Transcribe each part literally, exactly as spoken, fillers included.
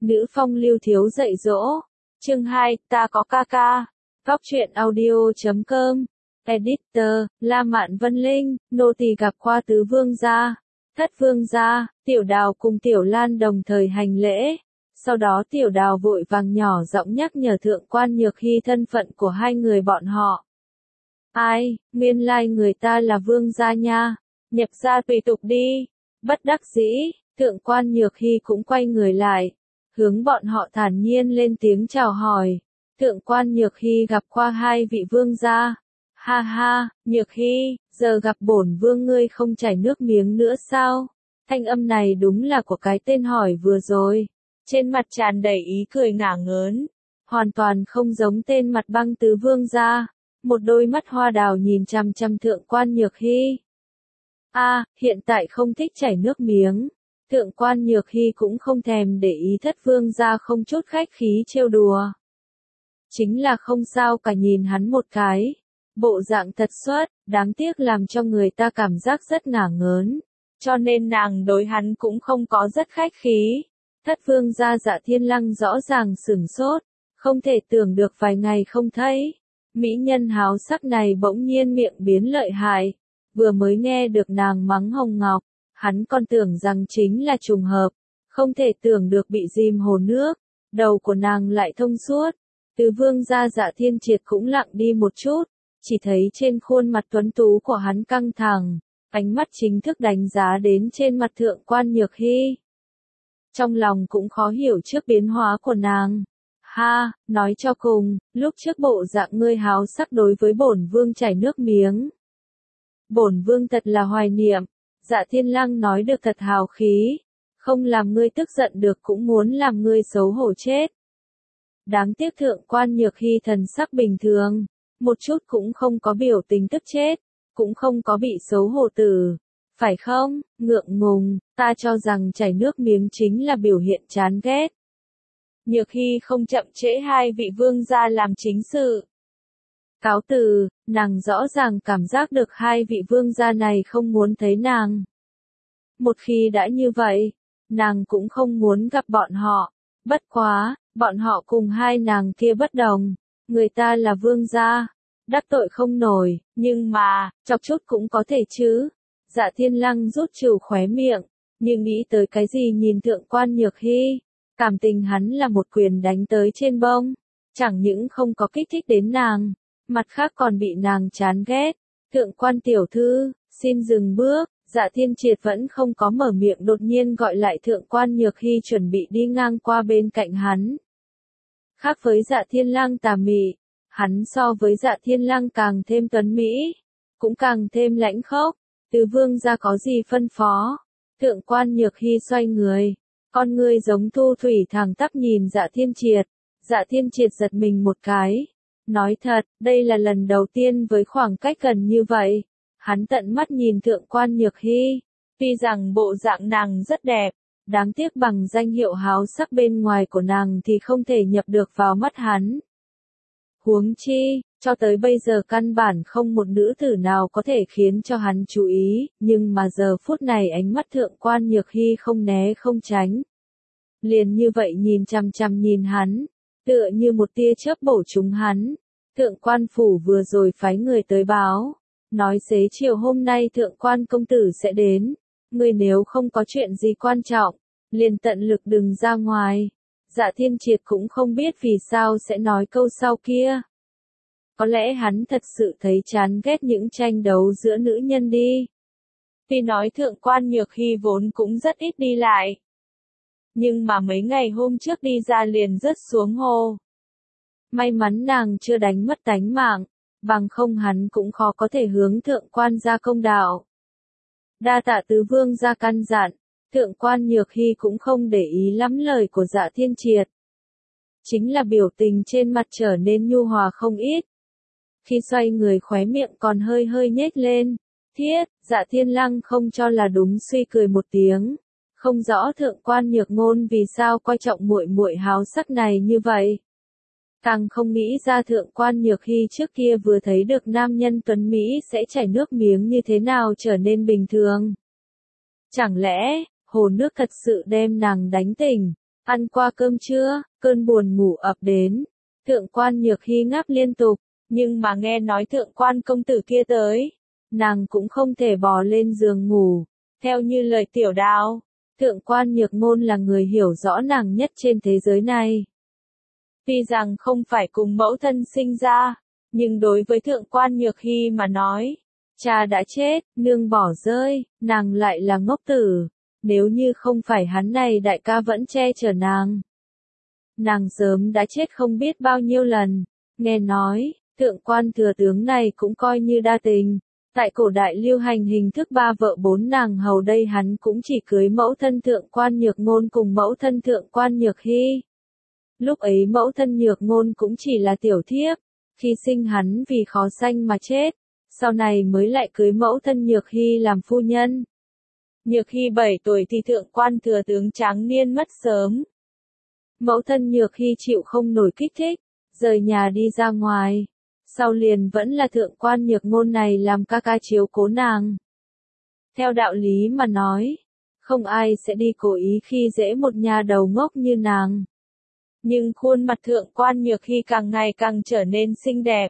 Nữ phong lưu thiếu dạy dỗ. Chương hai, ta có ca ca. Góc truyện audio chấm com. Editor, La Mạn Vân Linh, nô tỳ gặp qua tứ vương gia. Thất vương gia, Tiểu Đào cùng Tiểu Lan đồng thời hành lễ. Sau đó Tiểu Đào vội vàng nhỏ giọng nhắc nhở Thượng quan Nhược Hy thân phận của hai người bọn họ. Ai, nguyên lai người ta là vương gia nha, nhập gia tùy tục đi. Bất đắc dĩ, Thượng quan Nhược Hy cũng quay người lại, hướng bọn họ thản nhiên lên tiếng chào hỏi. Thượng quan Nhược Hy gặp qua hai vị vương gia. Ha ha, Nhược Hy, giờ gặp bổn vương ngươi không chảy nước miếng nữa sao? Thanh âm này đúng là của cái tên hỏi vừa rồi. Trên mặt tràn đầy ý cười ngả ngớn, hoàn toàn không giống tên mặt băng tứ vương gia. Một đôi mắt hoa đào nhìn chằm chằm Thượng quan Nhược Hy. A, à, hiện tại không thích chảy nước miếng. Thượng quan Nhược Hy cũng không thèm để ý thất vương gia không chút khách khí trêu đùa. Chính là không sao cả, nhìn hắn một cái. Bộ dạng thật xuất, đáng tiếc làm cho người ta cảm giác rất ngả ngớn. Cho nên nàng đối hắn cũng không có rất khách khí. Thất vương gia Dạ Thiên Lăng rõ ràng sửng sốt, không thể tưởng được vài ngày không thấy. Mỹ nhân háo sắc này bỗng nhiên miệng biến lợi hại. Vừa mới nghe được nàng mắng Hồng Ngọc, hắn còn tưởng rằng chính là trùng hợp. Không thể tưởng được bị dìm hồ nước, đầu của nàng lại thông suốt. Tứ vương gia Dạ Thiên Triệt cũng lặng đi một chút, chỉ thấy trên khuôn mặt tuấn tú của hắn căng thẳng, ánh mắt chính thức đánh giá đến trên mặt Thượng quan Nhược Hy. Trong lòng cũng khó hiểu trước biến hóa của nàng. Ha, nói cho cùng, lúc trước bộ dạng ngươi háo sắc đối với bổn vương chảy nước miếng. Bổn vương thật là hoài niệm. Dạ Thiên Lăng nói được thật hào khí, không làm ngươi tức giận được cũng muốn làm ngươi xấu hổ chết. Đáng tiếc Thượng quan Nhược Hy thần sắc bình thường, một chút cũng không có biểu tình tức chết, cũng không có bị xấu hổ tử. Phải không, ngượng ngùng, ta cho rằng chảy nước miếng chính là biểu hiện chán ghét. Nhược Hy không chậm trễ hai vị vương gia làm chính sự. Cáo từ, nàng rõ ràng cảm giác được hai vị vương gia này không muốn thấy nàng. Một khi đã như vậy, nàng cũng không muốn gặp bọn họ. Bất quá, bọn họ cùng hai nàng kia bất đồng. Người ta là vương gia, đắc tội không nổi, nhưng mà, chọc chút cũng có thể chứ. Dạ Thiên Lăng rút trừ khóe miệng, nhưng nghĩ tới cái gì nhìn Thượng quan Nhược Hy. Cảm tình hắn là một quyền đánh tới trên bông, chẳng những không có kích thích đến nàng, mặt khác còn bị nàng chán ghét. Thượng quan tiểu thư, xin dừng bước. Dạ Thiên Triệt vẫn không có mở miệng, đột nhiên gọi lại Thượng quan Nhược Hy chuẩn bị đi ngang qua bên cạnh hắn. Khác với Dạ Thiên Lăng tà mị, hắn so với Dạ Thiên Lăng càng thêm tuấn mỹ, cũng càng thêm lãnh khốc. Tứ vương gia có gì phân phó? Thượng quan Nhược Hy xoay người, con ngươi giống thu thủy thẳng tắp nhìn Dạ Thiên Triệt. Dạ Thiên Triệt giật mình một cái. Nói thật, đây là lần đầu tiên với khoảng cách gần như vậy. Hắn tận mắt nhìn Thượng quan Nhược Hy. Tuy rằng bộ dạng nàng rất đẹp, đáng tiếc bằng danh hiệu háo sắc bên ngoài của nàng thì không thể nhập được vào mắt hắn. Huống chi, cho tới bây giờ căn bản không một nữ tử nào có thể khiến cho hắn chú ý, nhưng mà giờ phút này ánh mắt Thượng quan Nhược Hy không né không tránh. Liền như vậy nhìn chằm chằm nhìn hắn, tựa như một tia chớp bổ trúng hắn. Thượng quan phủ vừa rồi phái người tới báo, nói xế chiều hôm nay Thượng quan công tử sẽ đến. Ngươi nếu không có chuyện gì quan trọng, liền tận lực đừng ra ngoài. Dạ Thiên Triệt cũng không biết vì sao sẽ nói câu sau kia. Có lẽ hắn thật sự thấy chán ghét những tranh đấu giữa nữ nhân đi. Tuy nói Thượng quan Nhược Hy vốn cũng rất ít đi lại, nhưng mà mấy ngày hôm trước đi ra liền rớt xuống hồ. May mắn nàng chưa đánh mất tánh mạng, bằng không hắn cũng khó có thể hướng Thượng quan gia công đạo. Đa tạ tứ vương gia căn dặn, Thượng quan Nhược Hy cũng không để ý lắm lời của Dạ Thiên Triệt. Chính là biểu tình trên mặt trở nên nhu hòa không ít. Khi xoay người khóe miệng còn hơi hơi nhếch lên. Thiết, Dạ Thiên Lăng không cho là đúng suy cười một tiếng. Không rõ Thượng quan Nhược Ngôn vì sao coi trọng muội muội háo sắc này như vậy. Càng không nghĩ ra Thượng quan Nhược Hy trước kia vừa thấy được nam nhân tuấn Mỹ sẽ chảy nước miếng như thế nào trở nên bình thường. Chẳng lẽ, hồ nước thật sự đem nàng đánh tỉnh? Ăn qua cơm trưa, cơn buồn ngủ ập đến. Thượng quan Nhược Hy ngáp liên tục, nhưng mà nghe nói thượng quan công tử kia tới, nàng cũng không thể bò lên giường ngủ. Theo như lời Tiểu Đào, thượng quan Nhược Ngôn là người hiểu rõ nàng nhất trên thế giới này. Tuy rằng không phải cùng mẫu thân sinh ra, nhưng đối với thượng quan Nhược Hy mà nói, cha đã chết, nương bỏ rơi, nàng lại là ngốc tử. Nếu như không phải hắn này đại ca vẫn che chở nàng, nàng sớm đã chết không biết bao nhiêu lần. Nghe nói, thượng quan thừa tướng này cũng coi như đa tình. Tại cổ đại lưu hành hình thức ba vợ bốn nàng hầu, đây hắn cũng chỉ cưới mẫu thân thượng quan Nhược Ngôn cùng mẫu thân thượng quan Nhược Hy. Lúc ấy mẫu thân Nhược Ngôn cũng chỉ là tiểu thiếp, khi sinh hắn vì khó sanh mà chết, sau này mới lại cưới mẫu thân Nhược Hy làm phu nhân. Nhược Hy bảy tuổi thì thượng quan thừa tướng tráng niên mất sớm. Mẫu thân Nhược Hy chịu không nổi kích thích, rời nhà đi ra ngoài. Sau liền vẫn là thượng quan Nhược Ngôn này làm ca ca chiếu cố nàng. Theo đạo lý mà nói, không ai sẽ đi cố ý khi dễ một nhà đầu ngốc như nàng. Nhưng khuôn mặt thượng quan Nhược Hy càng ngày càng trở nên xinh đẹp.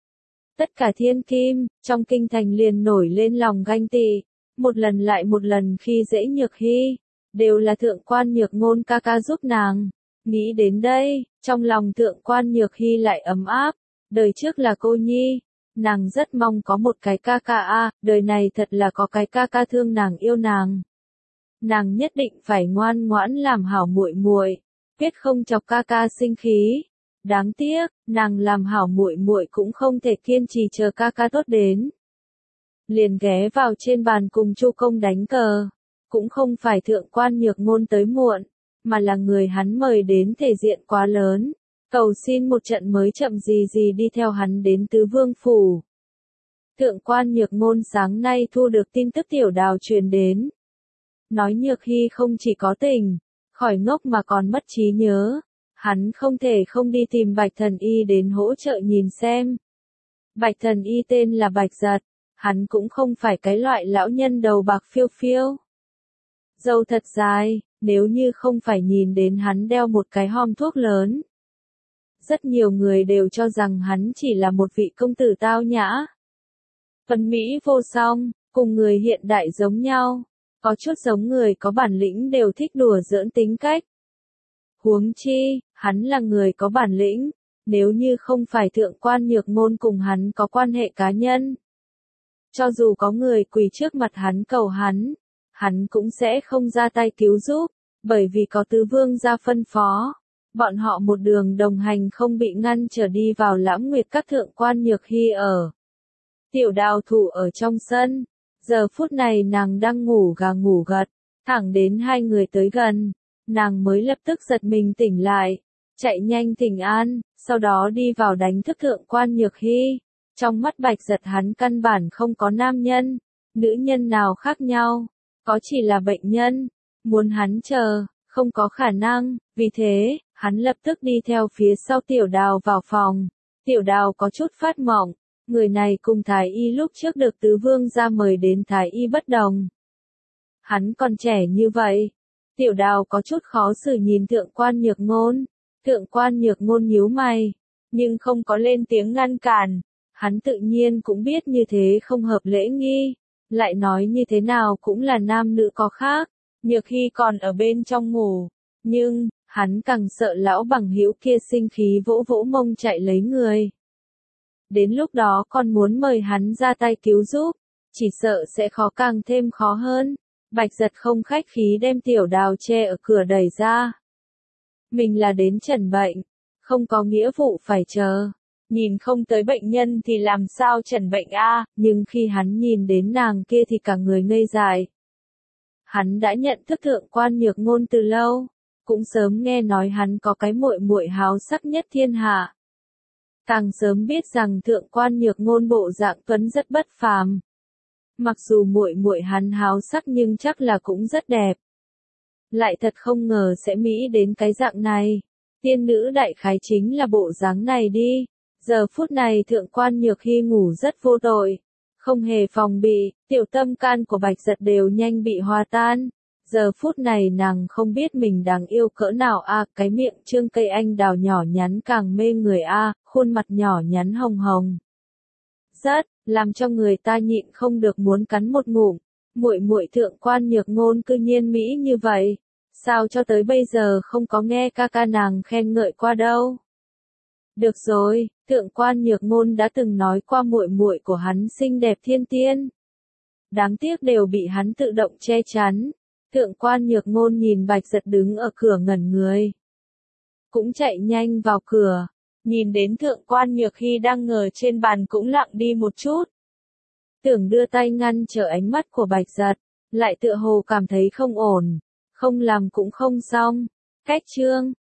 Tất cả thiên kim, trong kinh thành liền nổi lên lòng ganh tị, một lần lại một lần khi dễ Nhược Hy, đều là thượng quan Nhược Ngôn ca ca giúp nàng. Nghĩ đến đây, trong lòng thượng quan Nhược Hy lại ấm áp. Đời trước là cô nhi, nàng rất mong có một cái ca ca a, đời này thật là có cái ca ca thương nàng yêu nàng. Nàng nhất định phải ngoan ngoãn làm hảo muội muội, quyết không chọc ca ca sinh khí. Đáng tiếc, nàng làm hảo muội muội cũng không thể kiên trì chờ ca ca tốt đến. Liền ghé vào trên bàn cùng Chu Công đánh cờ, cũng không phải thượng quan Nhược Ngôn tới muộn, mà là người hắn mời đến thể diện quá lớn. Cầu xin một trận mới chậm gì gì đi theo hắn đến Tứ Vương Phủ. Thượng quan Nhược Ngôn sáng nay thu được tin tức Tiểu Đào truyền đến. Nói Nhược Hy không chỉ có tình, khỏi ngốc mà còn mất trí nhớ. Hắn không thể không đi tìm Bạch Thần Y đến hỗ trợ nhìn xem. Bạch Thần Y tên là Bạch Giật, hắn cũng không phải cái loại lão nhân đầu bạc phiêu phiêu. Râu thật dài, nếu như không phải nhìn đến hắn đeo một cái hòm thuốc lớn. Rất nhiều người đều cho rằng hắn chỉ là một vị công tử tao nhã. Phần Mỹ vô song, cùng người hiện đại giống nhau, có chút giống người có bản lĩnh đều thích đùa giỡn tính cách. Huống chi, hắn là người có bản lĩnh, nếu như không phải thượng quan Nhược Ngôn cùng hắn có quan hệ cá nhân. Cho dù có người quỳ trước mặt hắn cầu hắn, hắn cũng sẽ không ra tay cứu giúp, bởi vì có Tứ Vương gia phân phó. Bọn họ một đường đồng hành không bị ngăn trở đi vào Lãm Nguyệt các thượng quan Nhược Hy ở. Tiểu Đào thủ ở trong sân, giờ phút này nàng đang ngủ gà ngủ gật, thẳng đến hai người tới gần, nàng mới lập tức giật mình tỉnh lại, chạy nhanh thỉnh an, sau đó đi vào đánh thức thượng quan Nhược Hy. Trong mắt Bạch Giật hắn căn bản không có nam nhân, nữ nhân nào khác nhau, có chỉ là bệnh nhân, muốn hắn chờ, không có khả năng, vì thế, hắn lập tức đi theo phía sau Tiểu Đào vào phòng. Tiểu Đào có chút phát mộng, người này cùng Thái Y lúc trước được Tứ Vương gia mời đến Thái Y bất đồng. Hắn còn trẻ như vậy. Tiểu Đào có chút khó xử nhìn thượng quan Nhược Ngôn. Thượng quan Nhược Ngôn nhíu mày, nhưng không có lên tiếng ngăn cản. Hắn tự nhiên cũng biết như thế không hợp lễ nghi, lại nói như thế nào cũng là nam nữ có khác. Nhược Hy còn ở bên trong ngủ, nhưng hắn càng sợ lão bằng hữu kia sinh khí vỗ vỗ mông chạy lấy người. Đến lúc đó còn muốn mời hắn ra tay cứu giúp, chỉ sợ sẽ khó càng thêm khó hơn. Bạch Giật không khách khí đem Tiểu Đào che ở cửa đẩy ra. Mình là đến chẩn bệnh, không có nghĩa vụ phải chờ. Nhìn không tới bệnh nhân thì làm sao chẩn bệnh a? Nhưng khi hắn nhìn đến nàng kia thì cả người ngây dại. Hắn đã nhận thức thượng quan Nhược Ngôn từ lâu, cũng sớm nghe nói hắn có cái muội muội háo sắc nhất thiên hạ. Càng sớm biết rằng thượng quan Nhược Ngôn bộ dạng tuấn rất bất phàm. Mặc dù muội muội hắn háo sắc nhưng chắc là cũng rất đẹp. Lại thật không ngờ sẽ mỹ đến cái dạng này. Tiên nữ đại khái chính là bộ dáng này đi. Giờ phút này thượng quan Nhược Hy ngủ rất vô tội, không hề phòng bị, tiểu tâm can của Bạch Giật đều nhanh bị hòa tan. Giờ phút này nàng không biết mình đáng yêu cỡ nào a, à, cái miệng trương cây anh đào nhỏ nhắn càng mê người a, à, khuôn mặt nhỏ nhắn hồng hồng. Rất, làm cho người ta nhịn không được muốn cắn một ngụm. Muội muội Thượng Quan Nhược Ngôn cư nhiên mỹ như vậy, sao cho tới bây giờ không có nghe ca ca nàng khen ngợi qua đâu. Được rồi, Thượng Quan Nhược Ngôn đã từng nói qua muội muội của hắn xinh đẹp thiên tiên. Đáng tiếc đều bị hắn tự động che chắn. Thượng Quan Nhược Ngôn nhìn Bạch Giật đứng ở cửa ngẩn người. Cũng chạy nhanh vào cửa, nhìn đến Thượng Quan Nhược Hy đang ngồi trên bàn cũng lặng đi một chút. Tưởng đưa tay ngăn trở ánh mắt của Bạch Giật, lại tựa hồ cảm thấy không ổn, không làm cũng không xong. Cách chương